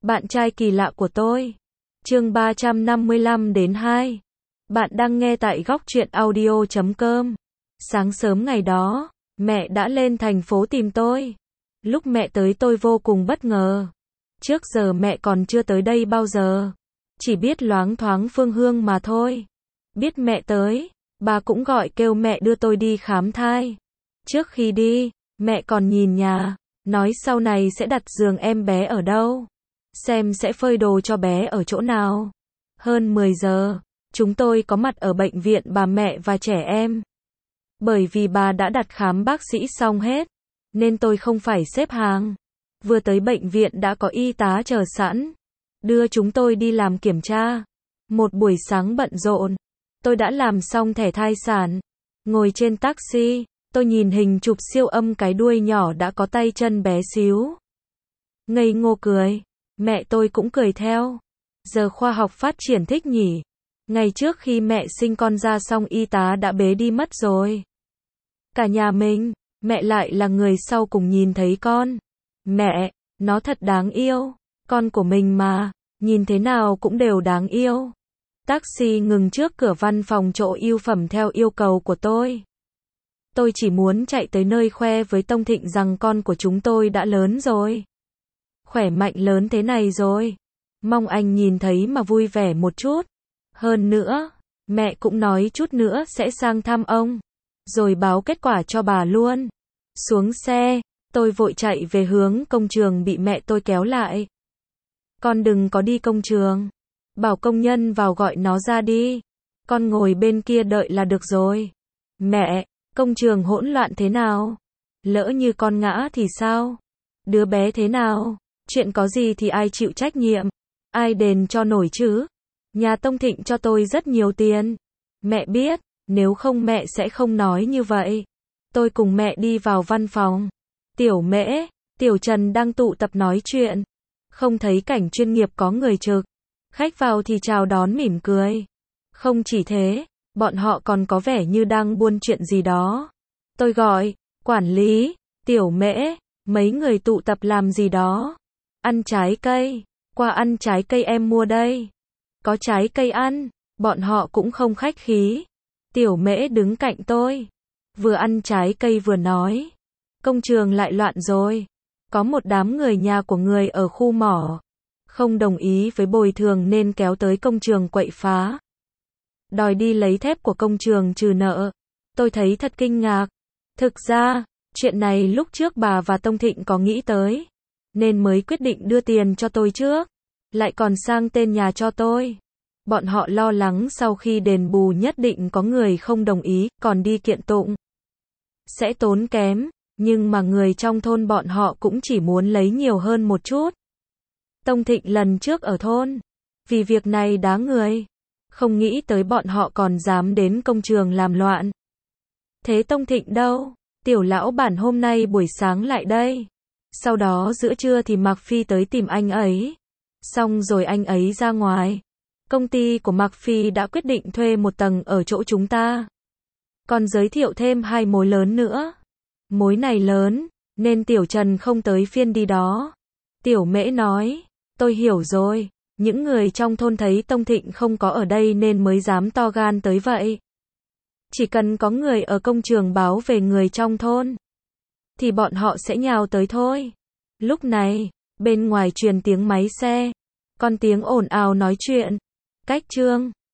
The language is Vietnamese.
Bạn trai kỳ lạ của tôi. Chương 355 đến 2. Bạn đang nghe tại góc truyện audio.com. Sáng sớm ngày đó, mẹ đã lên thành phố tìm tôi. Lúc mẹ tới tôi vô cùng bất ngờ. Trước giờ mẹ còn chưa tới đây bao giờ. Chỉ biết loáng thoáng phương hương mà thôi. Biết mẹ tới, bà cũng gọi kêu mẹ đưa tôi đi khám thai. Trước khi đi, mẹ còn nhìn nhà, nói sau này sẽ đặt giường em bé ở đâu. Xem sẽ phơi đồ cho bé ở chỗ nào. Hơn 10 giờ, chúng tôi có mặt ở bệnh viện bà mẹ và trẻ em. Bởi vì bà đã đặt khám bác sĩ xong hết, nên tôi không phải xếp hàng. Vừa tới bệnh viện đã có y tá chờ sẵn, đưa chúng tôi đi làm kiểm tra. Một buổi sáng bận rộn, tôi đã làm xong thẻ thai sản. Ngồi trên taxi, tôi nhìn hình chụp siêu âm cái đuôi nhỏ đã có tay chân bé xíu. Ngây ngô cười. Mẹ tôi cũng cười theo. Giờ khoa học phát triển thích nhỉ. Ngày trước khi mẹ sinh con ra xong y tá đã bế đi mất rồi. Cả nhà mình, mẹ lại là người sau cùng nhìn thấy con. Mẹ, nó thật đáng yêu. Con của mình mà, nhìn thế nào cũng đều đáng yêu. Taxi ngừng trước cửa văn phòng chỗ ưu phẩm theo yêu cầu của tôi. Tôi chỉ muốn chạy tới nơi khoe với Tông Thịnh rằng con của chúng tôi đã lớn rồi. Khỏe mạnh lớn thế này rồi. Mong anh nhìn thấy mà vui vẻ một chút. Hơn nữa, mẹ cũng nói chút nữa sẽ sang thăm ông. Rồi báo kết quả cho bà luôn. Xuống xe, tôi vội chạy về hướng công trường bị mẹ tôi kéo lại. Con đừng có đi công trường. Bảo công nhân vào gọi nó ra đi. Con ngồi bên kia đợi là được rồi. Mẹ, công trường hỗn loạn thế nào? Lỡ như con ngã thì sao? Đứa bé thế nào? Chuyện có gì thì ai chịu trách nhiệm? Ai đền cho nổi chứ? Nhà Tông Thịnh cho tôi rất nhiều tiền. Mẹ biết, nếu không mẹ sẽ không nói như vậy. Tôi cùng mẹ đi vào văn phòng. Tiểu Mễ, Tiểu Trần đang tụ tập nói chuyện. Không thấy cảnh chuyên nghiệp có người trực. Khách vào thì chào đón mỉm cười. Không chỉ thế, bọn họ còn có vẻ như đang buôn chuyện gì đó. Tôi gọi, quản lý, Tiểu Mễ, mấy người tụ tập làm gì đó? Ăn trái cây, qua ăn trái cây em mua đây. Có trái cây ăn, bọn họ cũng không khách khí. Tiểu Mễ đứng cạnh tôi, vừa ăn trái cây vừa nói. Công trường lại loạn rồi. Có một đám người nhà của người ở khu mỏ. Không đồng ý với bồi thường nên kéo tới công trường quậy phá. Đòi đi lấy thép của công trường trừ nợ. Tôi thấy thật kinh ngạc. Thực ra, chuyện này lúc trước bà và Tông Thịnh có nghĩ tới. Nên mới quyết định đưa tiền cho tôi trước. Lại còn sang tên nhà cho tôi. Bọn họ lo lắng sau khi đền bù nhất định có người không đồng ý, còn đi kiện tụng. Sẽ tốn kém, nhưng mà người trong thôn bọn họ cũng chỉ muốn lấy nhiều hơn một chút. Tông Thịnh lần trước ở thôn, vì việc này đá người. Không nghĩ tới bọn họ còn dám đến công trường làm loạn. Thế Tông Thịnh đâu? Tiểu lão bản hôm nay buổi sáng lại đây. Sau đó giữa trưa thì Mạc Phi tới tìm anh ấy. Xong rồi anh ấy ra ngoài. Công ty của Mạc Phi đã quyết định thuê một tầng ở chỗ chúng ta. Còn giới thiệu thêm 2 mối lớn nữa. Mối này lớn, nên Tiểu Trần không tới phiên đi đó. Tiểu Mễ nói, tôi hiểu rồi. Những người trong thôn thấy Tông Thịnh không có ở đây nên mới dám to gan tới vậy. Chỉ cần có người ở công trường báo về người trong thôn, thì bọn họ sẽ nhào tới thôi. Lúc này, bên ngoài truyền tiếng máy xe, còn tiếng ồn ào nói chuyện. Cách Trương,